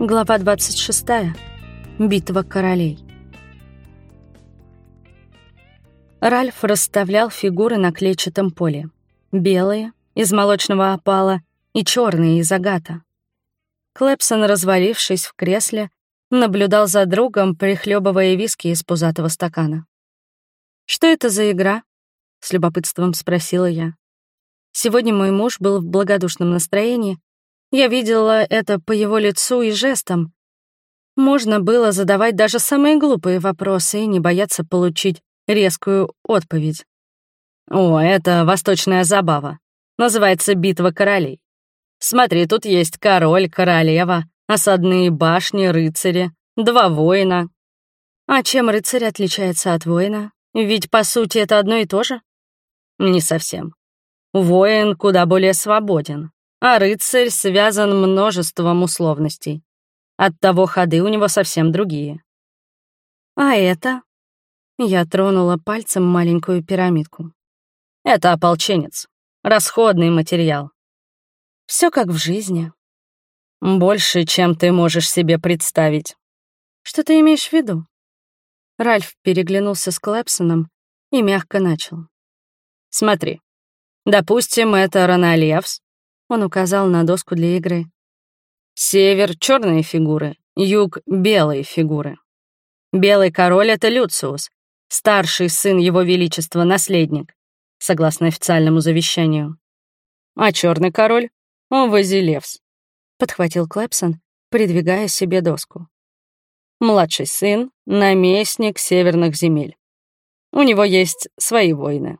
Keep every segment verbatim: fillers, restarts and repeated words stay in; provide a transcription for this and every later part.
Глава двадцать шестая. Битва королей. Ральф расставлял фигуры на клетчатом поле. Белые, из молочного опала, и черные, из агата. Клэпсон, развалившись в кресле, наблюдал за другом, прихлебывая виски из пузатого стакана. «Что это за игра?» — с любопытством спросила я. Сегодня мой муж был в благодушном настроении. Я видела это по его лицу и жестам. Можно было задавать даже самые глупые вопросы и не бояться получить резкую отповедь. «О, это восточная забава. Называется «Битва королей». Смотри, тут есть король, королева, осадные башни, рыцари, два воина». «А чем рыцарь отличается от воина? Ведь, по сути, это одно и то же?» «Не совсем. Воин куда более свободен, а рыцарь связан множеством условностей. Оттого ходы у него совсем другие». «А это?» Я тронула пальцем маленькую пирамидку. «Это ополченец. Расходный материал». Все как в жизни. «Больше, чем ты можешь себе представить». «Что ты имеешь в виду?» Ральф переглянулся с Клэпсоном и мягко начал. «Смотри. Допустим, это Рональевс». Он указал на доску для игры. «Север — черные фигуры, юг — белые фигуры. Белый король — это Люциус, старший сын его величества, наследник, согласно официальному завещанию. А черный король — Вазилевс», — подхватил Клэпсон, придвигая себе доску. «Младший сын — наместник северных земель. У него есть свои войны».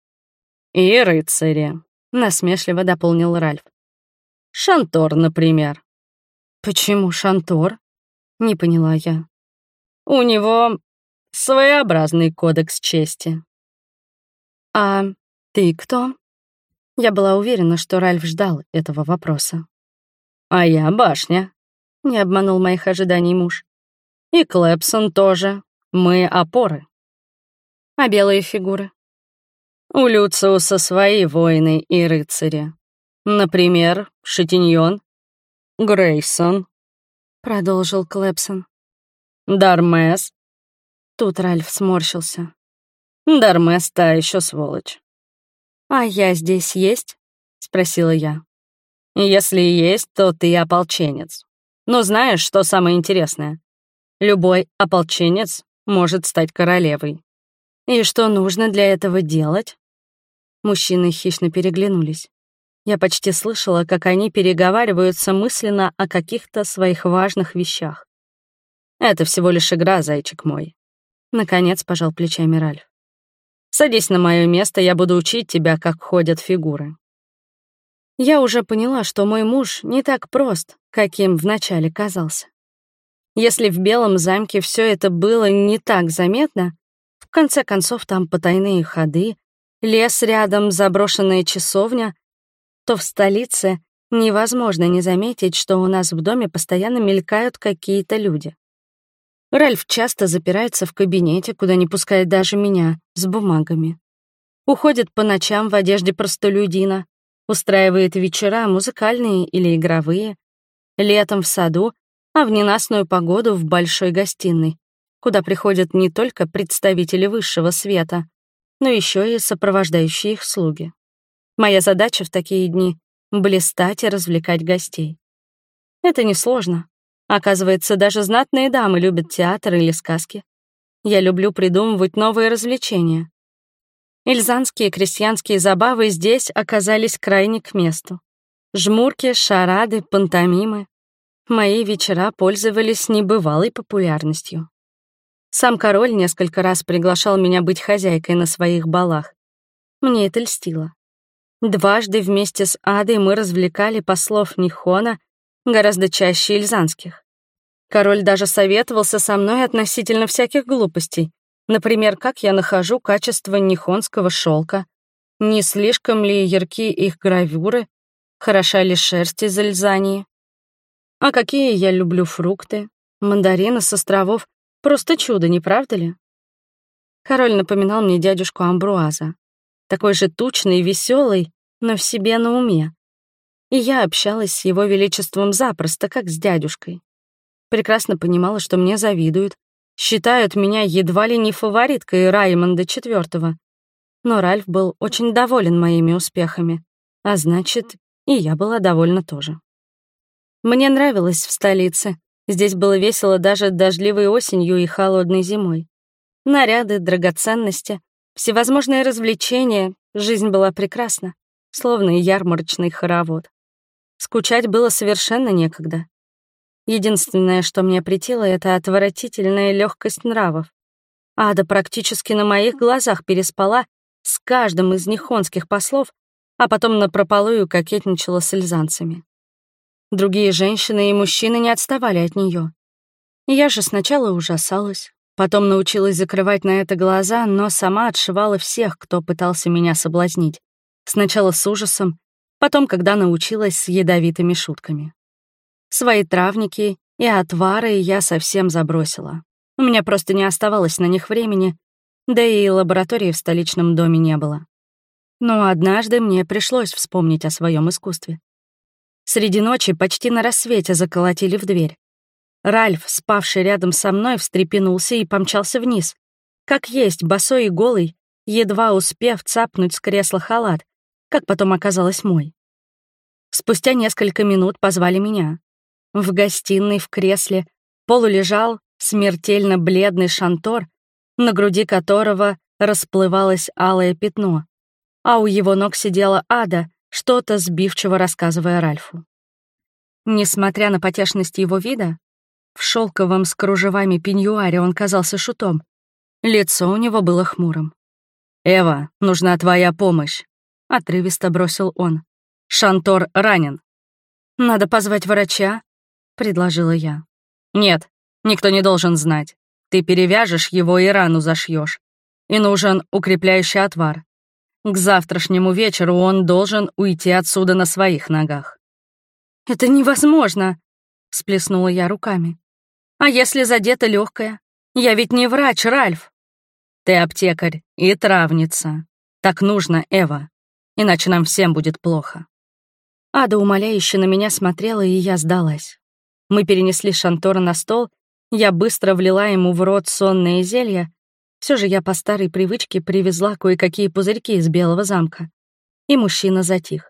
«И рыцари», — насмешливо дополнил Ральф. «Шантор, например». «Почему Шантор?» — не поняла я. «У него своеобразный кодекс чести». «А ты кто?» Я была уверена, что Ральф ждал этого вопроса. «А я башня», — не обманул моих ожиданий муж. «И Клэпсон тоже. Мы опоры». «А белые фигуры?» «У Люциуса свои воины и рыцари. Например, Шатиньон, Грейсон», — продолжил Клэпсон. «Дармес». Тут Ральф сморщился. «Дармес та еще сволочь». «А я здесь есть?» — спросила я. «Если есть, то ты ополченец. Но знаешь, что самое интересное? Любой ополченец может стать королевой». «И что нужно для этого делать?» Мужчины хищно переглянулись. Я почти слышала, как они переговариваются мысленно о каких-то своих важных вещах. «Это всего лишь игра, зайчик мой». Наконец пожал плечами Ральф. «Садись на мое место, я буду учить тебя, как ходят фигуры». Я уже поняла, что мой муж не так прост, каким вначале казался. Если в Белом замке все это было не так заметно, в конце концов там потайные ходы, лес рядом, заброшенная часовня, то в столице невозможно не заметить, что у нас в доме постоянно мелькают какие-то люди. Ральф часто запирается в кабинете, куда не пускает даже меня, с бумагами. Уходит по ночам в одежде простолюдина, устраивает вечера, музыкальные или игровые, летом в саду, а в ненастную погоду в большой гостиной, куда приходят не только представители высшего света, но еще и сопровождающие их слуги. Моя задача в такие дни — блистать и развлекать гостей. Это несложно. Оказывается, даже знатные дамы любят театр или сказки. Я люблю придумывать новые развлечения. Эльзанские крестьянские забавы здесь оказались крайне к месту. Жмурки, шарады, пантомимы. Мои вечера пользовались небывалой популярностью. Сам король несколько раз приглашал меня быть хозяйкой на своих балах. Мне это льстило. Дважды вместе с Адой мы развлекали послов Нихона гораздо чаще эльзанских. Король даже советовался со мной относительно всяких глупостей. Например, как я нахожу качество нихонского шелка, не слишком ли ярки их гравюры, хороша ли шерсть из Эльзании. А какие я люблю фрукты, мандарины с островов. Просто чудо, не правда ли? Король напоминал мне дядюшку Амбруаза. Такой же тучный и веселый, но в себе на уме. И я общалась с его величеством запросто, как с дядюшкой. Прекрасно понимала, что мне завидуют, считают меня едва ли не фавориткой Раймонда четвёртого. Но Ральф был очень доволен моими успехами, а значит, и я была довольна тоже. Мне нравилось в столице. Здесь было весело даже дождливой осенью и холодной зимой. Наряды, драгоценности, всевозможные развлечения, жизнь была прекрасна, словно ярмарочный хоровод. Скучать было совершенно некогда. Единственное, что мне претило, — это отвратительная легкость нравов. Ада практически на моих глазах переспала с каждым из нихонских послов, а потом напропалую кокетничала с эльзанцами. Другие женщины и мужчины не отставали от нее. Я же сначала ужасалась, потом научилась закрывать на это глаза, но сама отшивала всех, кто пытался меня соблазнить. Сначала с ужасом, потом, когда научилась, с ядовитыми шутками. Свои травники и отвары я совсем забросила. У меня просто не оставалось на них времени, да и лаборатории в столичном доме не было. Но однажды мне пришлось вспомнить о своем искусстве. Среди ночи почти на рассвете заколотили в дверь. Ральф, спавший рядом со мной, встрепенулся и помчался вниз. Как есть, босой и голый, едва успев цапнуть с кресла халат, как потом оказалось мой. Спустя несколько минут позвали меня. В гостиной в кресле полулежал смертельно бледный Шантор, на груди которого расплывалось алое пятно, а у его ног сидела Ада, что-то сбивчиво рассказывая Ральфу. Несмотря на потешность его вида, в шелковом с кружевами пеньюаре он казался шутом. Лицо у него было хмурым. «Эва, нужна твоя помощь», — отрывисто бросил он. «Шантор ранен». «Надо позвать врача», — предложила я. «Нет, никто не должен знать. Ты перевяжешь его и рану зашьешь. И нужен укрепляющий отвар. К завтрашнему вечеру он должен уйти отсюда на своих ногах». «Это невозможно», — всплеснула я руками. «А если задето легкое? Я ведь не врач, Ральф». «Ты аптекарь и травница. Так нужно, Эва, иначе нам всем будет плохо». Ада умоляюще на меня смотрела, и я сдалась. Мы перенесли Шантора на стол, я быстро влила ему в рот сонное зелье. Все же я по старой привычке привезла кое-какие пузырьки из Белого замка. И мужчина затих.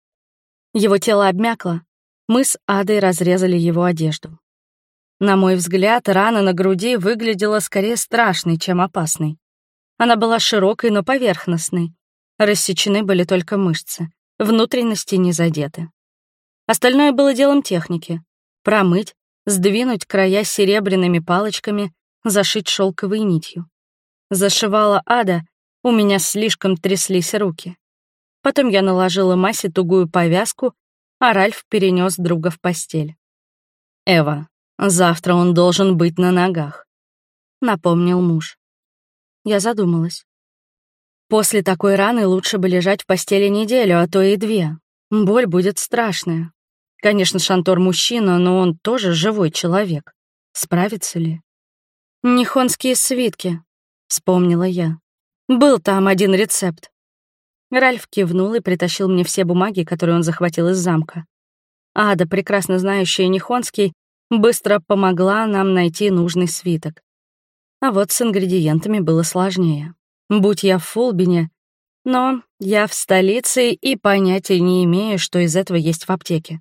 Его тело обмякло. Мы с Адой разрезали его одежду. На мой взгляд, рана на груди выглядела скорее страшной, чем опасной. Она была широкой, но поверхностной. Рассечены были только мышцы. Внутренности не задеты. Остальное было делом техники. Промыть, сдвинуть края серебряными палочками, зашить шелковой нитью. Зашивала Ада, у меня слишком тряслись руки. Потом я наложила Масе тугую повязку, а Ральф перенес друга в постель. «Эва, завтра он должен быть на ногах», — напомнил муж. Я задумалась. После такой раны лучше бы лежать в постели неделю, а то и две. Боль будет страшная. Конечно, Шантор мужчина, но он тоже живой человек. Справится ли? «Нихонские свитки», — вспомнила я. «Был там один рецепт». Ральф кивнул и притащил мне все бумаги, которые он захватил из замка. Ада, прекрасно знающая нихонский, быстро помогла нам найти нужный свиток. А вот с ингредиентами было сложнее. Будь я в Фулбине, но я в столице и понятия не имею, что из этого есть в аптеке.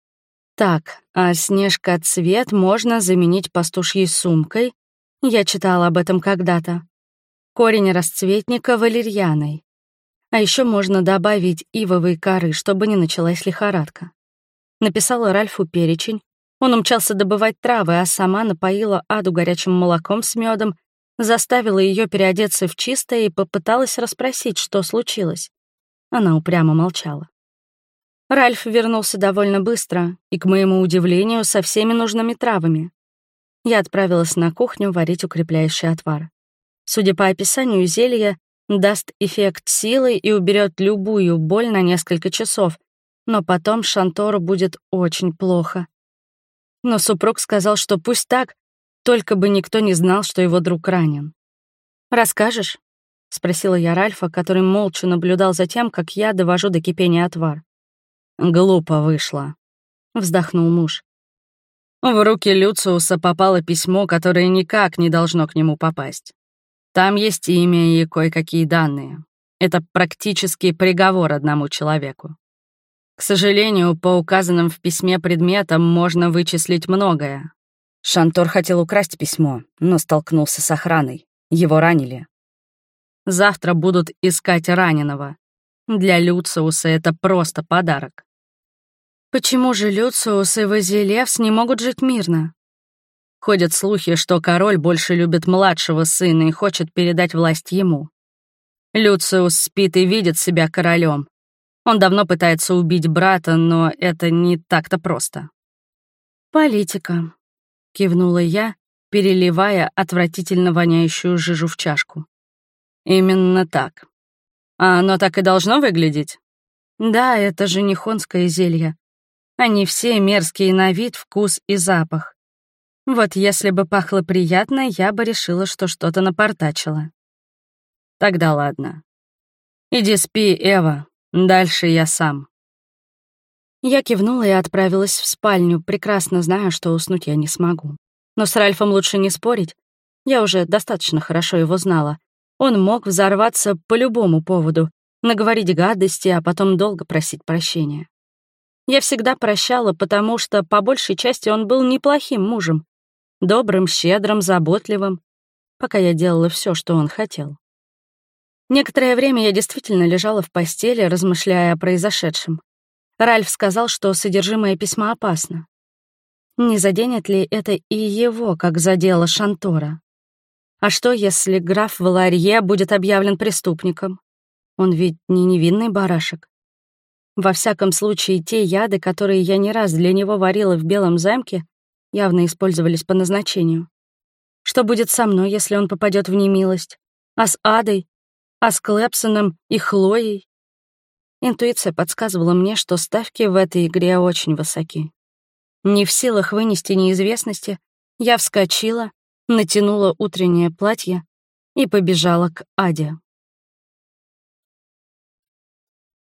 Так, а снежка-цвет можно заменить пастушьей сумкой. Я читала об этом когда-то. Корень расцветника — валерьяной. А еще можно добавить ивовой коры, чтобы не началась лихорадка. Написала Ральфу перечень. Он умчался добывать травы, а сама напоила Аду горячим молоком с медом, заставила ее переодеться в чистое и попыталась расспросить, что случилось. Она упрямо молчала. Ральф вернулся довольно быстро и, к моему удивлению, со всеми нужными травами. Я отправилась на кухню варить укрепляющий отвар. Судя по описанию, зелье даст эффект силы и уберет любую боль на несколько часов, но потом Шантору будет очень плохо. Но супруг сказал, что пусть так, только бы никто не знал, что его друг ранен. «Расскажешь?» — спросила я Ральфа, который молча наблюдал за тем, как я довожу до кипения отвар. «Глупо вышло», — вздохнул муж. В руки Люциуса попало письмо, которое никак не должно к нему попасть. Там есть имя и кое-какие данные. Это практически приговор одному человеку. К сожалению, по указанным в письме предметам можно вычислить многое. Шантор хотел украсть письмо, но столкнулся с охраной. Его ранили. Завтра будут искать раненого. Для Люциуса это просто подарок. Почему же Люциус и Вазилевс не могут жить мирно? Ходят слухи, что король больше любит младшего сына и хочет передать власть ему. Люциус спит и видит себя королем. Он давно пытается убить брата, но это не так-то просто. «Политика», — кивнула я, переливая отвратительно воняющую жижу в чашку. «Именно так. А оно так и должно выглядеть?» «Да, это же не хонское зелье. Они все мерзкие на вид, вкус и запах. Вот если бы пахло приятно, я бы решила, что что-то напортачила». «Тогда ладно. Иди спи, Эва. Дальше я сам». Я кивнула и отправилась в спальню, прекрасно зная, что уснуть я не смогу. Но с Ральфом лучше не спорить. Я уже достаточно хорошо его знала. Он мог взорваться по любому поводу, наговорить гадости, а потом долго просить прощения. Я всегда прощала, потому что, по большей части, он был неплохим мужем. Добрым, щедрым, заботливым, пока я делала все, что он хотел. Некоторое время я действительно лежала в постели, размышляя о произошедшем. Ральф сказал, что содержимое письма опасно. Не заденет ли это и его, как задело Шантора? А что, если граф Валарье будет объявлен преступником? Он ведь не невинный барашек. Во всяком случае, те яды, которые я не раз для него варила в Белом замке, явно использовались по назначению. Что будет со мной, если он попадет в немилость? А с Адой? А с Клэпсоном и Хлоей? Интуиция подсказывала мне, что ставки в этой игре очень высоки. Не в силах вынести неизвестности, я вскочила, натянула утреннее платье и побежала к Аде.